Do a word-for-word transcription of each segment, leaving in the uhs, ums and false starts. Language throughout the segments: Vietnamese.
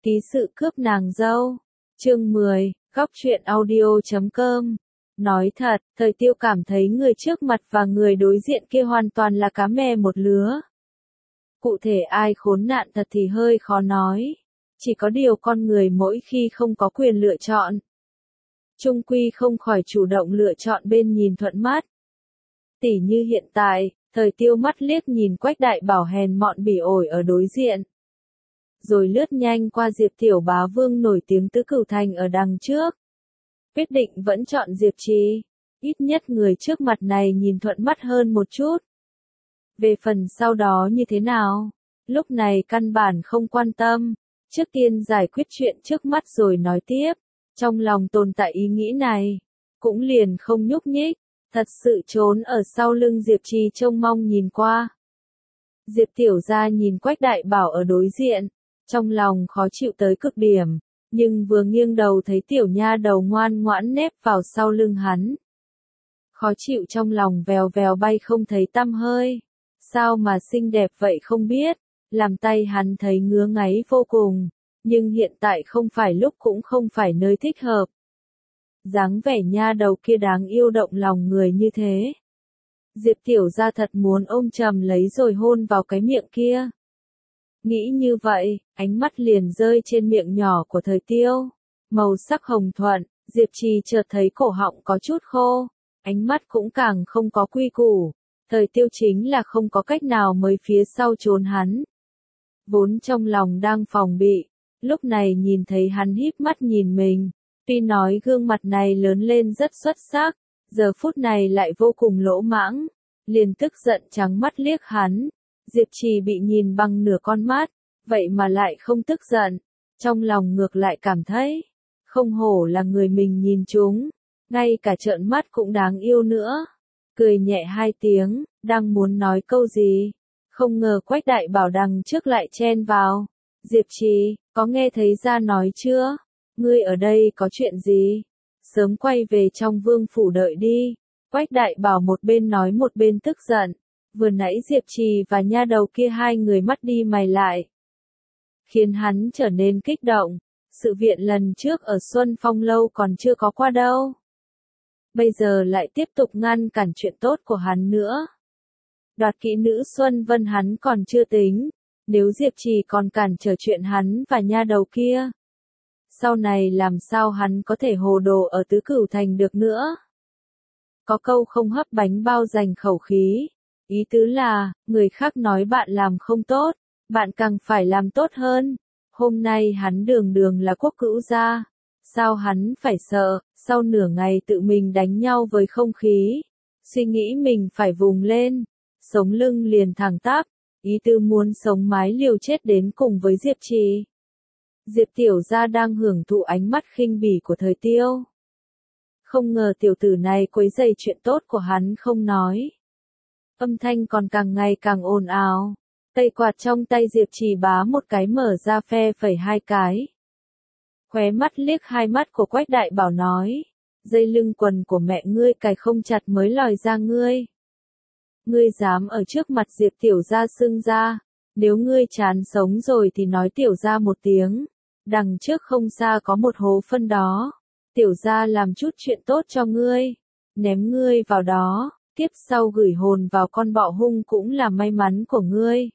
Ký sự cướp nàng dâu. Chương mười, góc truyện audio chấm com. Nói thật, Thời Tiêu cảm thấy người trước mặt và người đối diện kia hoàn toàn là cá mè một lứa. Cụ thể ai khốn nạn thật thì hơi khó nói. Chỉ có điều con người mỗi khi không có quyền lựa chọn, chung quy không khỏi chủ động lựa chọn bên nhìn thuận mắt. Tỉ như hiện tại, Thời Tiêu mắt liếc nhìn Quách Đại Bảo hèn mọn bỉ ổi ở đối diện, rồi lướt nhanh qua Diệp Tiểu Bá Vương nổi tiếng tứ cửu thành ở đằng trước. Quyết định vẫn chọn Diệp Trì, ít nhất người trước mặt này nhìn thuận mắt hơn một chút. Về phần sau đó như thế nào, lúc này căn bản không quan tâm, trước tiên giải quyết chuyện trước mắt rồi nói tiếp. Trong lòng tồn tại ý nghĩ này, cũng liền không nhúc nhích, thật sự trốn ở sau lưng Diệp Trì trông mong nhìn qua. Diệp Tiểu Gia nhìn Quách Đại Bảo ở đối diện, trong lòng khó chịu tới cực điểm, nhưng vừa nghiêng đầu thấy tiểu nha đầu ngoan ngoãn nép vào sau lưng hắn. Khó chịu trong lòng vèo vèo bay không thấy tăm hơi, sao mà xinh đẹp vậy không biết, làm tay hắn thấy ngứa ngáy vô cùng, nhưng hiện tại không phải lúc cũng không phải nơi thích hợp. Dáng vẻ nha đầu kia đáng yêu động lòng người như thế. Diệp Tiểu Gia thật muốn ôm chầm lấy rồi hôn vào cái miệng kia. Nghĩ như vậy, ánh mắt liền rơi trên miệng nhỏ của Thời Tiêu. Màu sắc hồng thuận, Diệp Trì chợt thấy cổ họng có chút khô, ánh mắt cũng càng không có quy củ. Thời Tiêu chính là không có cách nào mới phía sau trốn hắn. Vốn trong lòng đang phòng bị, lúc này nhìn thấy hắn híp mắt nhìn mình, tuy nói gương mặt này lớn lên rất xuất sắc, giờ phút này lại vô cùng lỗ mãng, liền tức giận trắng mắt liếc hắn. Diệp Trì bị nhìn bằng nửa con mắt, vậy mà lại không tức giận, trong lòng ngược lại cảm thấy, không hổ là người mình nhìn chúng, ngay cả trợn mắt cũng đáng yêu nữa. Cười nhẹ hai tiếng, đang muốn nói câu gì, không ngờ Quách Đại Bảo đằng trước lại chen vào. Diệp Trì, có nghe thấy ra nói chưa? Ngươi ở đây có chuyện gì? Sớm quay về trong vương phủ đợi đi. Quách Đại Bảo một bên nói một bên tức giận. Vừa nãy Diệp Trì và nha đầu kia hai người mắt đi mày lại, khiến hắn trở nên kích động. Sự viện lần trước ở Xuân Phong Lâu còn chưa có qua đâu, bây giờ lại tiếp tục ngăn cản chuyện tốt của hắn nữa. Đoạt kỹ nữ Xuân Vân hắn còn chưa tính, nếu Diệp Trì còn cản trở chuyện hắn và nha đầu kia, sau này làm sao hắn có thể hồ đồ ở tứ cửu thành được nữa. Có câu không hấp bánh bao dành khẩu khí. Ý tứ là, người khác nói bạn làm không tốt, bạn càng phải làm tốt hơn. Hôm nay hắn đường đường là quốc cữu gia, sao hắn phải sợ, sau nửa ngày tự mình đánh nhau với không khí, suy nghĩ mình phải vùng lên, sống lưng liền thẳng tắp, ý tư muốn sống mái liều chết đến cùng với Diệp Trì. Diệp Tiểu Gia đang hưởng thụ ánh mắt khinh bỉ của Thời Tiêu. Không ngờ tiểu tử này quấy rầy chuyện tốt của hắn không nói. Âm thanh còn càng ngày càng ồn ào. Tay quạt trong tay Diệp Trì bá một cái mở ra phe phẩy hai cái. Khóe mắt liếc hai mắt của Quách Đại Bảo nói. Dây lưng quần của mẹ ngươi cài không chặt mới lòi ra ngươi. Ngươi dám ở trước mặt Diệp Tiểu Gia xưng ra. Nếu ngươi chán sống rồi thì nói Tiểu Gia một tiếng. Đằng trước không xa có một hố phân đó. Tiểu Gia làm chút chuyện tốt cho ngươi. Ném ngươi vào đó. Tiếp sau gửi hồn vào con bọ hung cũng là may mắn của ngươi.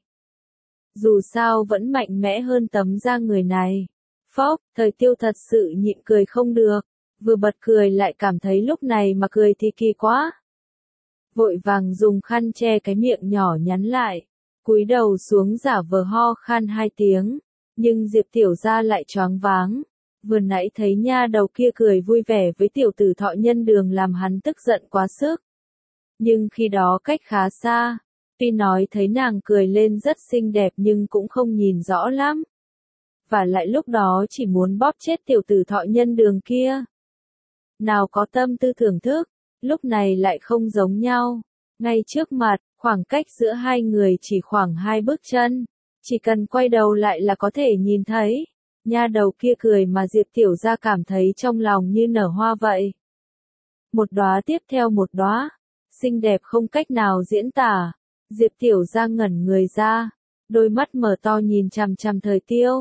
Dù sao vẫn mạnh mẽ hơn tấm da người này. Phốc, Thời Tiêu thật sự nhịn cười không được. Vừa bật cười lại cảm thấy lúc này mà cười thì kỳ quá. Vội vàng dùng khăn che cái miệng nhỏ nhắn lại. Cúi đầu xuống giả vờ ho khan hai tiếng. Nhưng Diệp Tiểu Gia lại choáng váng. Vừa nãy thấy nha đầu kia cười vui vẻ với tiểu tử Thọ Nhân Đường làm hắn tức giận quá sức. Nhưng khi đó cách khá xa, tuy nói thấy nàng cười lên rất xinh đẹp nhưng cũng không nhìn rõ lắm. Và lại lúc đó chỉ muốn bóp chết tiểu tử Thọ Nhân Đường kia. Nào có tâm tư thưởng thức, lúc này lại không giống nhau. Ngay trước mặt, khoảng cách giữa hai người chỉ khoảng hai bước chân. Chỉ cần quay đầu lại là có thể nhìn thấy. Nha đầu kia cười mà Diệp Tiểu Gia cảm thấy trong lòng như nở hoa vậy. Một đóa tiếp theo một đóa. Xinh đẹp không cách nào diễn tả. Diệp Tiểu Gia ngẩn người ra, đôi mắt mở to nhìn chằm chằm Thời Tiêu.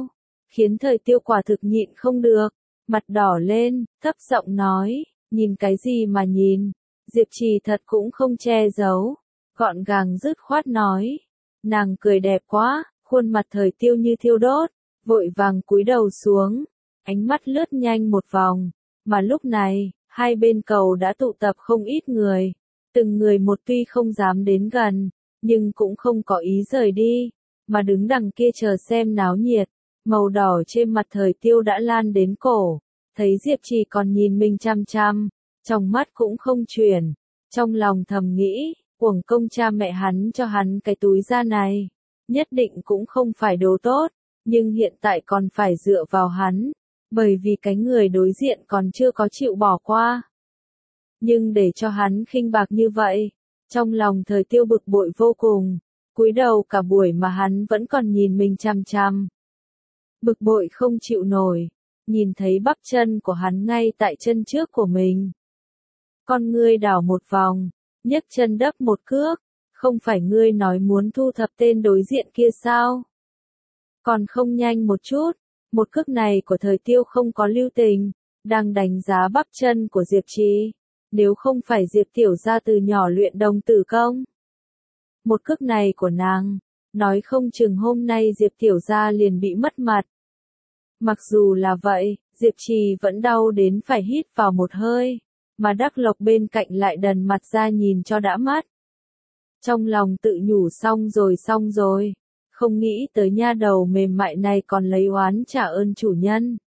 khiến thời tiêu quả thực nhịn không được, mặt đỏ lên, thấp giọng nói, nhìn cái gì mà nhìn, Diệp Trì thật cũng không che giấu, gọn gàng dứt khoát nói, nàng cười đẹp quá, khuôn mặt thời tiêu như thiêu đốt, vội vàng cúi đầu xuống, ánh mắt lướt nhanh một vòng, mà lúc này, hai bên cầu đã tụ tập không ít người, từng người một tuy không dám đến gần, nhưng cũng không có ý rời đi, mà đứng đằng kia chờ xem náo nhiệt, màu đỏ trên mặt thời tiêu đã lan đến cổ, thấy Diệp Trì còn nhìn mình chăm chăm, trong mắt cũng không chuyển, trong lòng thầm nghĩ, uổng công cha mẹ hắn cho hắn cái túi da này, nhất định cũng không phải đồ tốt, nhưng hiện tại còn phải dựa vào hắn, bởi vì cái người đối diện còn chưa có chịu bỏ qua. Nhưng để cho hắn khinh bạc như vậy, trong lòng thời tiêu bực bội vô cùng, cúi đầu cả buổi mà hắn vẫn còn nhìn mình chăm chăm. Bực bội không chịu nổi, nhìn thấy bắp chân của hắn ngay tại chân trước của mình. Con ngươi đảo một vòng, nhấc chân đắp một cước, không phải ngươi nói muốn thu thập tên đối diện kia sao? Còn không nhanh một chút, một cước này của thời tiêu không có lưu tình, đang đánh giá bắp chân của Diệp Trì, nếu không phải Diệp tiểu gia từ nhỏ luyện đồng tử công. Một cước này của nàng, nói không chừng hôm nay Diệp tiểu gia liền bị mất mặt. Mặc dù là vậy, Diệp Trì vẫn đau đến phải hít vào một hơi, mà Đắc Lộc bên cạnh lại đần mặt ra nhìn cho đã mắt. Trong lòng tự nhủ xong rồi xong rồi, không nghĩ tới nha đầu mềm mại này còn lấy oán trả ơn chủ nhân.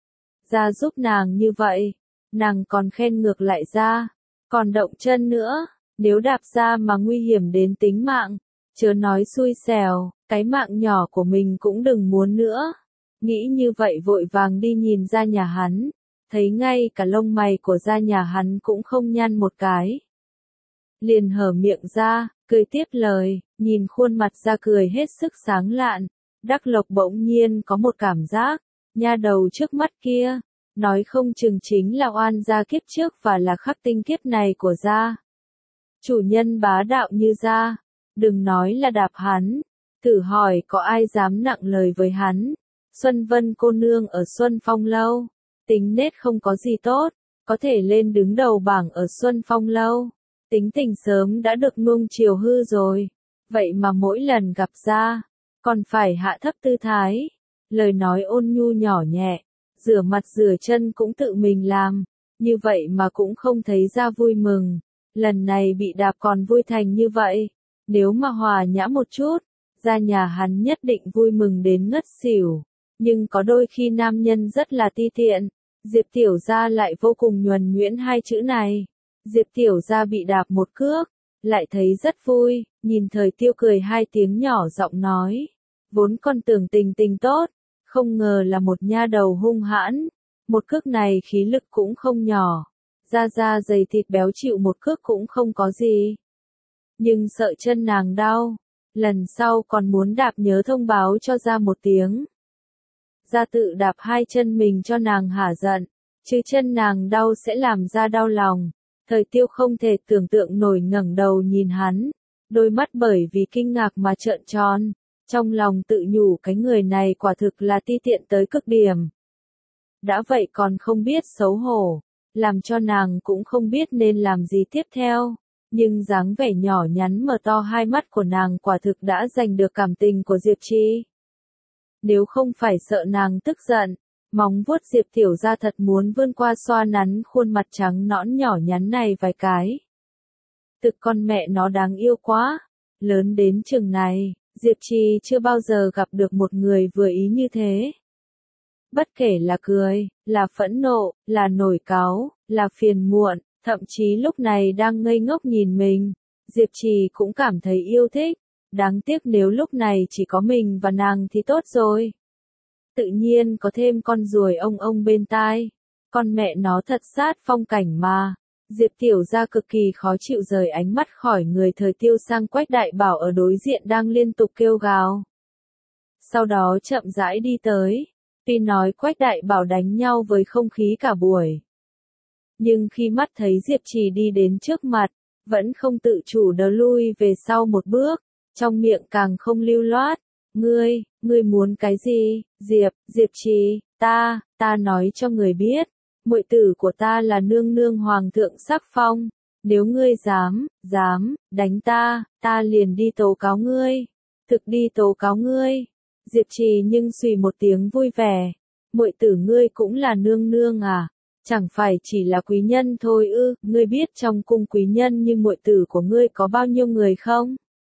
Ra giúp nàng như vậy, nàng còn khen ngược lại ra, còn động chân nữa, nếu đạp ra mà nguy hiểm đến tính mạng, chớ nói xui xẻo, cái mạng nhỏ của mình cũng đừng muốn nữa. Nghĩ như vậy vội vàng đi nhìn ra nhà hắn, thấy ngay cả lông mày của gia nhà hắn cũng không nhăn một cái. Liền hở miệng ra, cười tiếp lời, nhìn khuôn mặt ra cười hết sức sáng lạn, Đắc Lộc bỗng nhiên có một cảm giác, nha đầu trước mắt kia, nói không chừng chính là oan gia kiếp trước và là khắc tinh kiếp này của gia. Chủ nhân bá đạo như gia, đừng nói là đạp hắn, thử hỏi có ai dám nặng lời với hắn. Xuân Vân cô nương ở Xuân Phong Lâu, tính nết không có gì tốt, có thể lên đứng đầu bảng ở Xuân Phong Lâu, tính tình sớm đã được nuông chiều hư rồi, vậy mà mỗi lần gặp ra, còn phải hạ thấp tư thái, lời nói ôn nhu nhỏ nhẹ, rửa mặt rửa chân cũng tự mình làm, như vậy mà cũng không thấy ra vui mừng, lần này bị đạp còn vui thành như vậy, nếu mà hòa nhã một chút, ra nhà hắn nhất định vui mừng đến ngất xỉu. Nhưng có đôi khi nam nhân rất là ti tiện, Diệp tiểu gia lại vô cùng nhuần nhuyễn hai chữ này. Diệp tiểu gia bị đạp một cước, lại thấy rất vui, nhìn thời tiêu cười hai tiếng nhỏ giọng nói. Vốn con tưởng tình tình tốt, không ngờ là một nha đầu hung hãn. Một cước này khí lực cũng không nhỏ, da da dày thịt béo chịu một cước cũng không có gì. Nhưng sợ chân nàng đau, lần sau còn muốn đạp nhớ thông báo cho ra một tiếng. Ra tự đạp hai chân mình cho nàng hả giận, chứ chân nàng đau sẽ làm ra đau lòng. Thời tiêu không thể tưởng tượng nổi ngẩng đầu nhìn hắn, đôi mắt bởi vì kinh ngạc mà trợn tròn, trong lòng tự nhủ cái người này quả thực là ti tiện tới cực điểm. Đã vậy còn không biết xấu hổ, làm cho nàng cũng không biết nên làm gì tiếp theo, nhưng dáng vẻ nhỏ nhắn mở to hai mắt của nàng quả thực đã giành được cảm tình của Diệp Trì. Nếu không phải sợ nàng tức giận, móng vuốt Diệp tiểu gia thật muốn vươn qua xoa nắn khuôn mặt trắng nõn nhỏ nhắn này vài cái. Thực con mẹ nó đáng yêu quá, lớn đến chừng này, Diệp Trì chưa bao giờ gặp được một người vừa ý như thế. Bất kể là cười, là phẫn nộ, là nổi cáu, là phiền muộn, thậm chí lúc này đang ngây ngốc nhìn mình, Diệp Trì cũng cảm thấy yêu thích. Đáng tiếc nếu lúc này chỉ có mình và nàng thì tốt rồi. Tự nhiên có thêm con ruồi ông ông bên tai. Con mẹ nó thật sát phong cảnh mà. Diệp tiểu gia cực kỳ khó chịu rời ánh mắt khỏi người thời tiêu sang Quách Đại Bảo ở đối diện đang liên tục kêu gào. Sau đó chậm rãi đi tới. Tuy nói Quách Đại Bảo đánh nhau với không khí cả buổi. Nhưng khi mắt thấy Diệp Trì đi đến trước mặt, vẫn không tự chủ đờ lui về sau một bước. Trong miệng càng không lưu loát, Ngươi, ngươi muốn cái gì? Diệp, Diệp Trì, ta, ta nói cho người biết, muội tử của ta là nương nương hoàng thượng sắc phong, nếu ngươi dám, dám, đánh ta, ta liền đi tố cáo ngươi, thực đi tố cáo ngươi. Diệp Trì nhưng xùy một tiếng vui vẻ, muội tử ngươi cũng là nương nương à? Chẳng phải chỉ là quý nhân thôi ư? Ngươi biết trong cung quý nhân như muội tử của ngươi có bao nhiêu người không?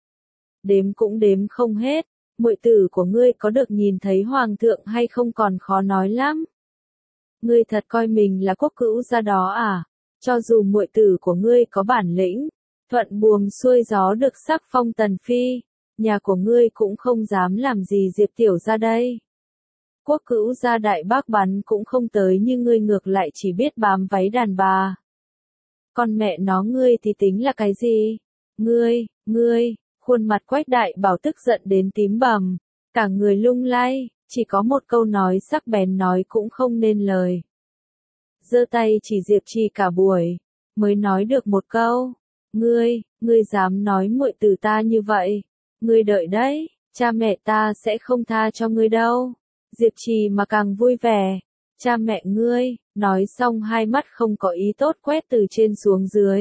Đếm cũng đếm không hết. Muội tử của ngươi có được nhìn thấy hoàng thượng hay không còn khó nói lắm. Ngươi thật coi mình là quốc cữu gia đó à? Cho dù muội tử của ngươi có bản lĩnh, thuận buồm xuôi gió được sắc phong tần phi, nhà của ngươi cũng không dám làm gì Diệp tiểu gia đây. Quốc cữu gia đại bác bắn cũng không tới như ngươi ngược lại chỉ biết bám váy đàn bà. Con mẹ nó ngươi thì tính là cái gì? Ngươi, ngươi, khuôn mặt Quách Đại Bảo tức giận đến tím bầm, cả người lung lay, chỉ có một câu nói sắc bén nói cũng không nên lời. Giơ tay chỉ Diệp Trì cả buổi, mới nói được một câu, ngươi, ngươi dám nói muội tử ta như vậy, ngươi đợi đấy, cha mẹ ta sẽ không tha cho ngươi đâu. Diệp Trì mà càng vui vẻ, cha mẹ ngươi, nói xong hai mắt không có ý tốt quét từ trên xuống dưới.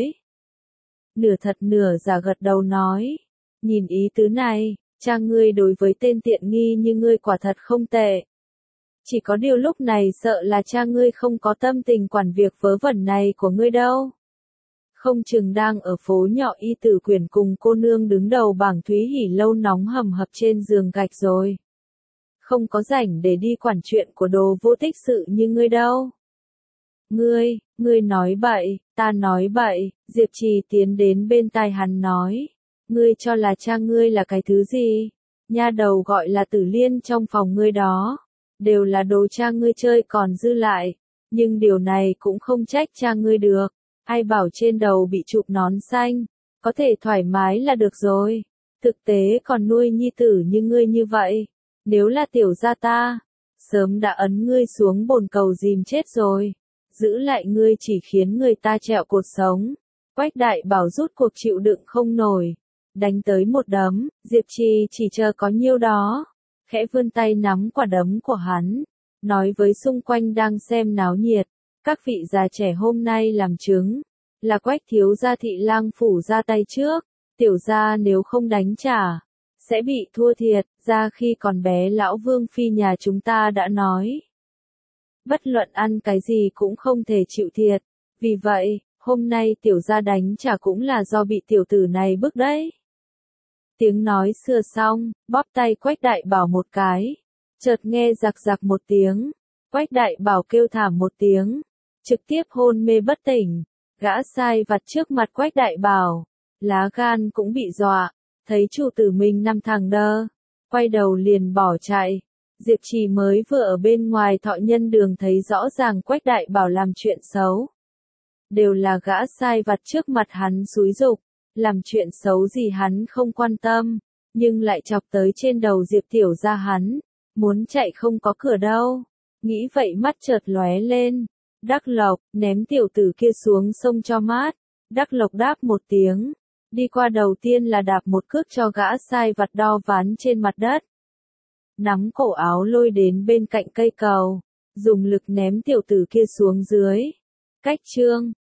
Nửa thật nửa giả gật đầu nói, nhìn ý tứ này, cha ngươi đối với tên tiện nghi như ngươi quả thật không tệ. Chỉ có điều lúc này sợ là cha ngươi không có tâm tình quản việc vớ vẩn này của ngươi đâu. Không chừng đang ở phố nhỏ y tử quyển cùng cô nương đứng đầu bảng Thúy Hỉ lâu nóng hầm hập trên giường gạch rồi. Không có rảnh để đi quản chuyện của đồ vô tích sự như ngươi đâu. Ngươi, ngươi nói bậy, ta nói bậy, Diệp Trì tiến đến bên tai hắn nói. Ngươi cho là cha ngươi là cái thứ gì? Nha đầu gọi là Tử Liên trong phòng ngươi đó. Đều là đồ cha ngươi chơi còn dư lại. Nhưng điều này cũng không trách cha ngươi được. Ai bảo trên đầu bị chụp nón xanh. Có thể thoải mái là được rồi. Thực tế còn nuôi nhi tử như ngươi như vậy. Nếu là tiểu gia ta, sớm đã ấn ngươi xuống bồn cầu dìm chết rồi. Giữ lại ngươi chỉ khiến người ta trẹo cột sống. Quách Đại Bảo rút cuộc chịu đựng không nổi. Đánh tới một đấm, Diệp Trì chỉ chờ có nhiêu đó. Khẽ vươn tay nắm quả đấm của hắn. Nói với xung quanh đang xem náo nhiệt. Các vị già trẻ hôm nay làm chứng. Là Quách thiếu gia thị lang phủ ra tay trước. Tiểu gia nếu không đánh trả, sẽ bị thua thiệt. Ra khi còn bé lão vương phi nhà chúng ta đã nói. Bất luận ăn cái gì cũng không thể chịu thiệt. Vì vậy, hôm nay tiểu gia đánh trả cũng là do bị tiểu tử này bức đấy. Tiếng nói xưa xong, bóp tay Quách Đại Bảo một cái. Chợt nghe giặc giặc một tiếng. Quách Đại Bảo kêu thảm một tiếng. Trực tiếp hôn mê bất tỉnh. Gã sai vặt trước mặt Quách Đại Bảo. Lá gan cũng bị dọa. Thấy chủ tử mình nằm thẳng đơ. Quay đầu liền bỏ chạy. Diệp Trì mới vừa ở bên ngoài Thọ Nhân Đường thấy rõ ràng Quách Đại Bảo làm chuyện xấu. Đều là gã sai vặt trước mặt hắn xúi giục. Làm chuyện xấu gì hắn không quan tâm, nhưng lại chọc tới trên đầu Diệp tiểu gia hắn, muốn chạy không có cửa đâu. Nghĩ vậy mắt chợt lóe lên, Đắc Lộc, ném tiểu tử kia xuống sông cho mát. Đắc Lộc đáp một tiếng, đi qua đầu tiên là đạp một cước cho gã sai vặt đo ván trên mặt đất. Nắm cổ áo lôi đến bên cạnh cây cầu, dùng lực ném tiểu tử kia xuống dưới. Cách chương